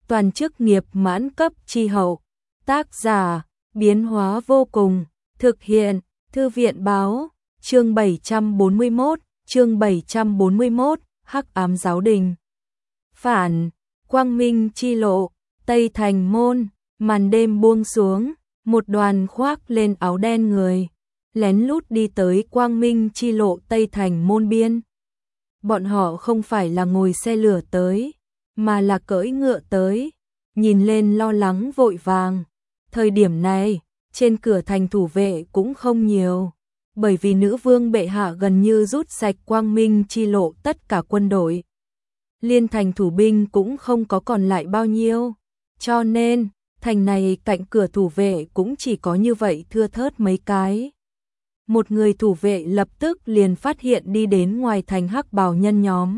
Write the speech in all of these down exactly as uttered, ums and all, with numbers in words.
toàn chức nghiệp mãn cấp chi hậu. Tác giả, biến hóa vô cùng, thực hiện, Thư viện báo, chương bảy trăm bốn mươi mốt, chương bảy trăm bốn mươi mốt, Hắc ám giáo đình. Phản, quang minh chi lộ, Tây Thành môn, màn đêm buông xuống, một đoàn khoác lên áo đen người, lén lút đi tới quang minh chi lộ Tây Thành môn biên. Bọn họ không phải là ngồi xe lửa tới, mà là cưỡi ngựa tới, nhìn lên lo lắng vội vàng. Thời điểm này, trên cửa thành thủ vệ cũng không nhiều, bởi vì nữ vương bệ hạ gần như rút sạch quang minh chi lộ tất cả quân đội. Liên thành thủ binh cũng không có còn lại bao nhiêu, cho nên, thành này cạnh cửa thủ vệ cũng chỉ có như vậy thưa thớt mấy cái. Một người thủ vệ lập tức liền phát hiện đi đến ngoài thành hắc bào nhân nhóm.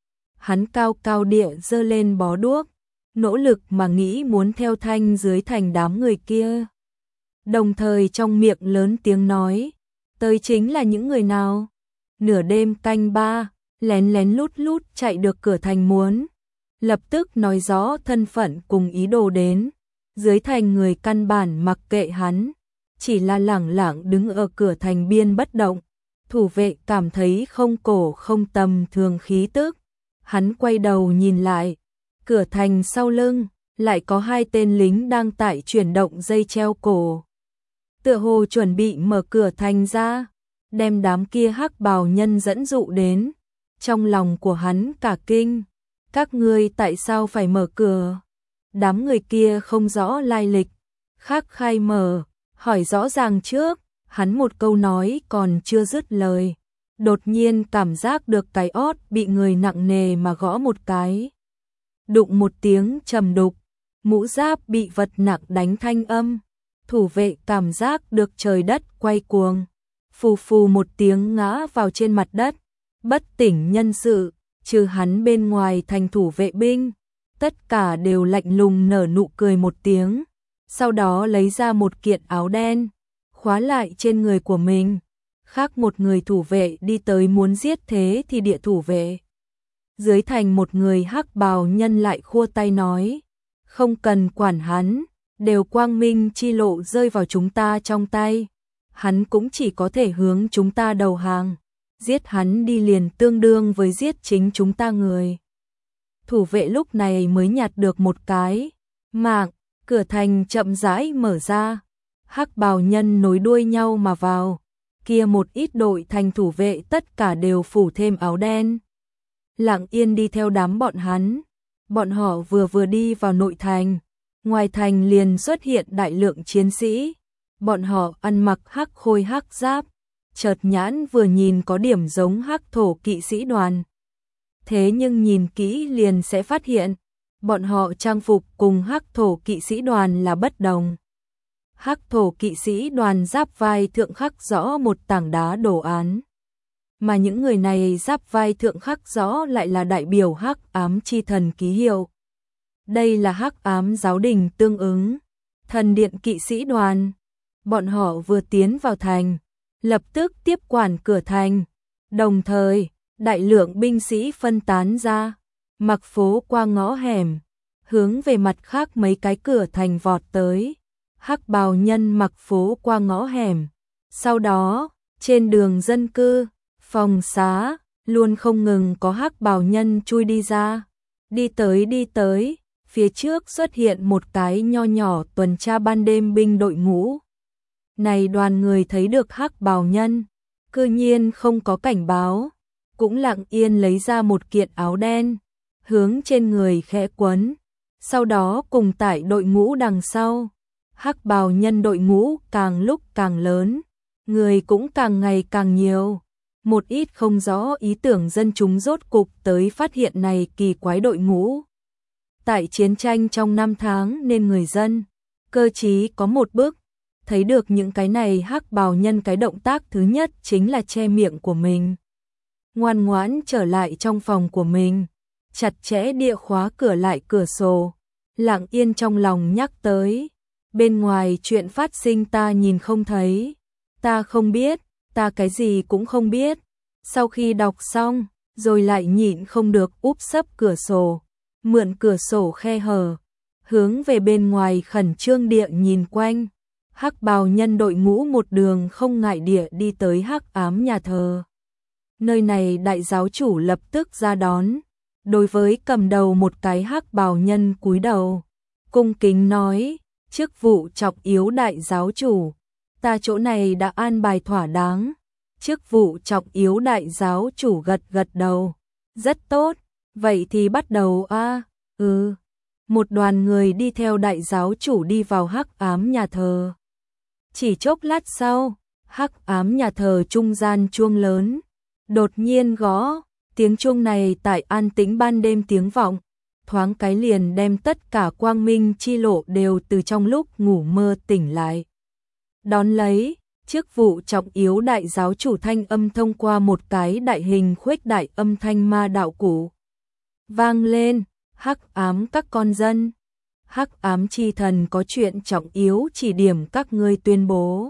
Hắn cao cao địa giơ lên bó đuốc, nỗ lực mà nghĩ muốn theo thanh dưới thành đám người kia. Đồng thời trong miệng lớn tiếng nói, tới chính là những người nào? Nửa đêm canh ba, lén lén lút lút chạy được cửa thành muốn. Lập tức nói rõ thân phận cùng ý đồ đến. Dưới thành người căn bản mặc kệ hắn, chỉ là lẳng lặng đứng ở cửa thành biên bất động. Thủ vệ cảm thấy không cổ không tầm thường khí tức. Hắn quay đầu nhìn lại, cửa thành sau lưng, lại có hai tên lính đang tại chuyển động dây treo cổ. Tựa hồ chuẩn bị mở cửa thành ra, đem đám kia hắc bào nhân dẫn dụ đến. Trong lòng của hắn cả kinh, các ngươi tại sao phải mở cửa? Đám người kia không rõ lai lịch, khắc khai mở, hỏi rõ ràng trước, hắn một câu nói còn chưa dứt lời. Đột nhiên cảm giác được cái ót bị người nặng nề mà gõ một cái. Đụng một tiếng trầm đục, mũ giáp bị vật nặng đánh thanh âm. Thủ vệ cảm giác được trời đất quay cuồng, phù phù một tiếng ngã vào trên mặt đất, bất tỉnh nhân sự, trừ hắn bên ngoài thành thủ vệ binh. Tất cả đều lạnh lùng nở nụ cười một tiếng, sau đó lấy ra một kiện áo đen, khóa lại trên người của mình. Khác một người thủ vệ đi tới muốn giết thế thì địa thủ vệ. Dưới thành một người hắc bào nhân lại khua tay nói, không cần quản hắn, đều quang minh chi lộ rơi vào chúng ta trong tay. Hắn cũng chỉ có thể hướng chúng ta đầu hàng, giết hắn đi liền tương đương với giết chính chúng ta người. Thủ vệ lúc này mới nhặt được một cái mạng, cửa thành chậm rãi mở ra, hắc bào nhân nối đuôi nhau mà vào. Kia một ít đội thành thủ vệ tất cả đều phủ thêm áo đen, lặng yên đi theo đám bọn hắn. Bọn họ vừa vừa đi vào nội thành, ngoài thành liền xuất hiện đại lượng chiến sĩ. Bọn họ ăn mặc hắc khôi hắc giáp, chợt nhãn vừa nhìn có điểm giống hắc thổ kỵ sĩ đoàn. Thế nhưng nhìn kỹ liền sẽ phát hiện, bọn họ trang phục cùng hắc thổ kỵ sĩ đoàn là bất đồng. Hắc thổ kỵ sĩ đoàn giáp vai thượng khắc rõ một tảng đá đồ án, mà những người này giáp vai thượng khắc rõ lại là đại biểu hắc ám chi thần ký hiệu. Đây là hắc ám giáo đình tương ứng, thần điện kỵ sĩ đoàn. Bọn họ vừa tiến vào thành, lập tức tiếp quản cửa thành, đồng thời, đại lượng binh sĩ phân tán ra, mặc phố qua ngõ hẻm, hướng về mặt khác mấy cái cửa thành vọt tới. Hắc bào nhân mặc phố qua ngõ hẻm, sau đó, trên đường dân cư, phòng xá, luôn không ngừng có hắc bào nhân chui đi ra. Đi tới đi tới, phía trước xuất hiện một cái nho nhỏ tuần tra ban đêm binh đội ngũ. Này đoàn người thấy được hắc bào nhân, cư nhiên không có cảnh báo, cũng lặng yên lấy ra một kiện áo đen, hướng trên người khẽ quấn, sau đó cùng tải đội ngũ đằng sau. Hắc bào nhân đội ngũ càng lúc càng lớn, người cũng càng ngày càng nhiều. Một ít không rõ ý tưởng dân chúng rốt cục tới phát hiện này kỳ quái đội ngũ. Tại chiến tranh trong năm tháng nên người dân, cơ trí có một bước, thấy được những cái này hắc bào nhân cái động tác thứ nhất chính là che miệng của mình. Ngoan ngoãn trở lại trong phòng của mình, chặt chẽ địa khóa cửa lại cửa sổ, lặng yên trong lòng nhắc tới. Bên ngoài chuyện phát sinh ta nhìn không thấy, ta không biết, ta cái gì cũng không biết. Sau khi đọc xong, rồi lại nhịn không được úp sấp cửa sổ, mượn cửa sổ khe hở, hướng về bên ngoài khẩn trương địa nhìn quanh. Hắc bào nhân đội ngũ một đường không ngại địa đi tới hắc ám nhà thờ. Nơi này đại giáo chủ lập tức ra đón, đối với cầm đầu một cái hắc bào nhân cúi đầu, cung kính nói, chức vụ trọng yếu đại giáo chủ, ta chỗ này đã an bài thỏa đáng. Chức vụ trọng yếu đại giáo chủ gật gật đầu, rất tốt, vậy thì bắt đầu a. Ừ. Một đoàn người đi theo đại giáo chủ đi vào hắc ám nhà thờ. Chỉ chốc lát sau, hắc ám nhà thờ trung gian chuông lớn đột nhiên gõ, tiếng chuông này tại an tĩnh ban đêm tiếng vọng, thoáng cái liền đem tất cả quang minh chi lộ đều từ trong lúc ngủ mơ tỉnh lại. Đón lấy, chức vụ trọng yếu đại giáo chủ thanh âm thông qua một cái đại hình khuếch đại âm thanh ma đạo cụ vang lên, hắc ám các con dân. Hắc ám chi thần có chuyện trọng yếu chỉ điểm các ngươi tuyên bố.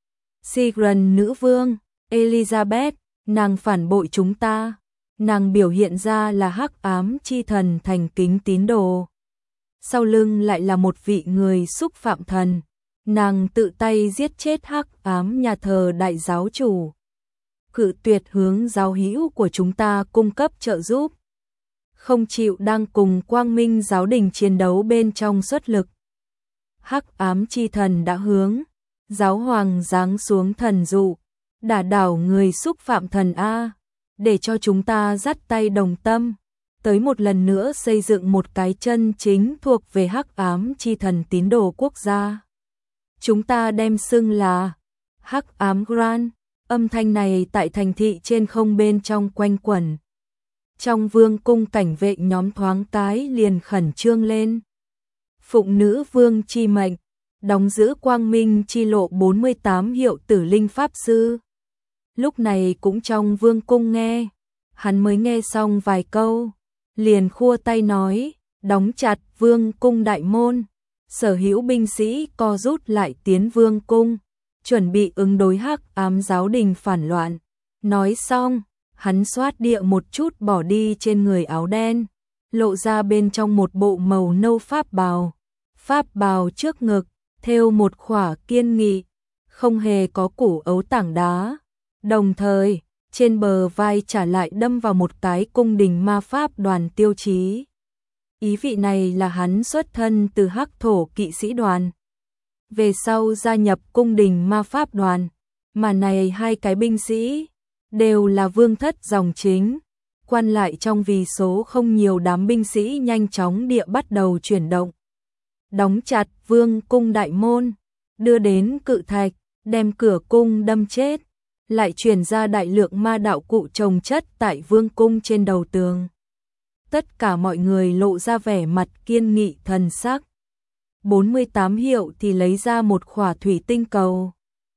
Sigrun nữ vương, Elizabeth, nàng phản bội chúng ta. Nàng biểu hiện ra là hắc ám chi thần thành kính tín đồ. Sau lưng lại là một vị người xúc phạm thần. Nàng tự tay giết chết hắc ám nhà thờ đại giáo chủ. Cự tuyệt hướng giáo hữu của chúng ta cung cấp trợ giúp. Không chịu đang cùng quang minh giáo đình chiến đấu bên trong xuất lực. Hắc ám chi thần đã hướng giáo hoàng giáng xuống thần dụ, đả đảo người xúc phạm thần A, để cho chúng ta dắt tay đồng tâm, tới một lần nữa xây dựng một cái chân chính thuộc về hắc ám chi thần tín đồ quốc gia. Chúng ta đem xưng là hắc ám Grand, âm thanh này tại thành thị trên không bên trong quanh quẩn. Trong vương cung cảnh vệ nhóm thoáng cái liền khẩn trương lên. Phụng nữ vương chi mệnh, đóng giữ quang minh chi lộ bốn mươi tám hiệu tử linh pháp sư. Lúc này cũng trong vương cung nghe, hắn mới nghe xong vài câu, liền khua tay nói, đóng chặt vương cung đại môn, sở hữu binh sĩ co rút lại tiến vương cung, chuẩn bị ứng đối hắc ám giáo đình phản loạn. Nói xong, hắn xoát địa một chút bỏ đi trên người áo đen, lộ ra bên trong một bộ màu nâu pháp bào. Pháp bào trước ngực, thêu một khỏa kiên nghị, không hề có củ ấu tảng đá. Đồng thời, trên bờ vai trả lại đâm vào một cái cung đình ma pháp đoàn tiêu chí. Ý vị này là hắn xuất thân từ hắc thổ kỵ sĩ đoàn. Về sau gia nhập cung đình ma pháp đoàn, mà này hai cái binh sĩ đều là vương thất dòng chính. Quan lại trong vì số không nhiều đám binh sĩ nhanh chóng địa bắt đầu chuyển động. Đóng chặt vương cung đại môn, đưa đến cự thạch, đem cửa cung đâm chết, lại truyền ra đại lượng ma đạo cụ trồng chất tại vương cung trên đầu tường. Tất cả mọi người lộ ra vẻ mặt kiên nghị thần sắc. bốn mươi tám hiệu thì lấy ra một khỏa thủy tinh cầu.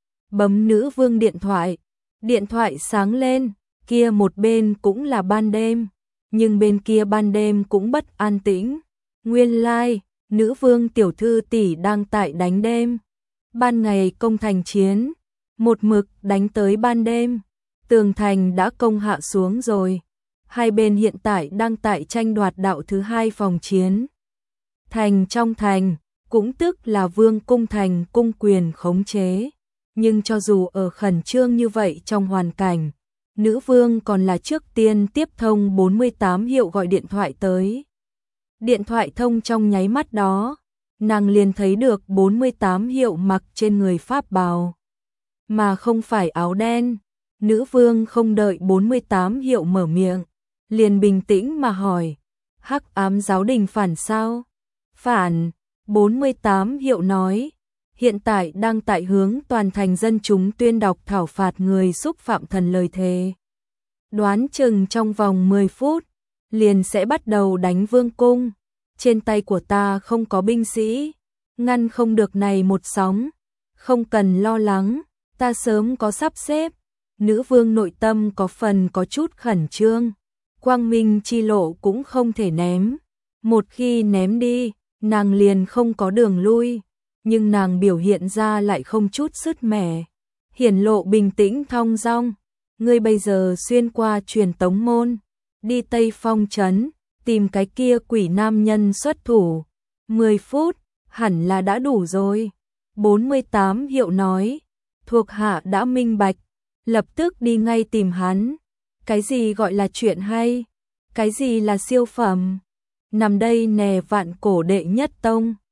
Bấm nữ vương điện thoại, điện thoại sáng lên, kia một bên cũng là ban đêm, nhưng bên kia ban đêm cũng bất an tĩnh. Nguyên lai, like, nữ vương tiểu thư tỷ đang tại đánh đêm. Ban ngày công thành chiến, một mực đánh tới ban đêm, tường thành đã công hạ xuống rồi. Hai bên hiện tại đang tại tranh đoạt đạo thứ hai phòng chiến. Thành trong thành, cũng tức là vương cung thành cung quyền khống chế. Nhưng cho dù ở khẩn trương như vậy trong hoàn cảnh, nữ vương còn là trước tiên tiếp thông bốn mươi tám hiệu gọi điện thoại tới. Điện thoại thông trong nháy mắt đó, nàng liền thấy được bốn mươi tám hiệu mặc trên người pháp bào, mà không phải áo đen. Nữ vương không đợi bốn mươi tám hiệu mở miệng, liền bình tĩnh mà hỏi, hắc ám giáo đình phản sao? Phản, bốn mươi tám hiệu nói, hiện tại đang tại hướng toàn thành dân chúng tuyên đọc thảo phạt người xúc phạm thần lời thề. Đoán chừng trong vòng mười phút, liền sẽ bắt đầu đánh vương cung. Trên tay của ta không có binh sĩ, ngăn không được này một sóng. Không cần lo lắng, ta sớm có sắp xếp. Nữ vương nội tâm có phần có chút khẩn trương. Quang minh chi lộ cũng không thể ném. Một khi ném đi, nàng liền không có đường lui. Nhưng nàng biểu hiện ra lại không chút sứt mẻ, hiển lộ bình tĩnh thong dong. Ngươi bây giờ xuyên qua truyền tống môn, đi Tây Phong trấn, tìm cái kia quỷ nam nhân xuất thủ, mười phút, hẳn là đã đủ rồi. bốn mươi tám Hiệu nói, thuộc hạ đã minh bạch, lập tức đi ngay tìm hắn. Cái gì gọi là chuyện hay? Cái gì là siêu phẩm? Nằm đây nè vạn cổ đệ nhất tông.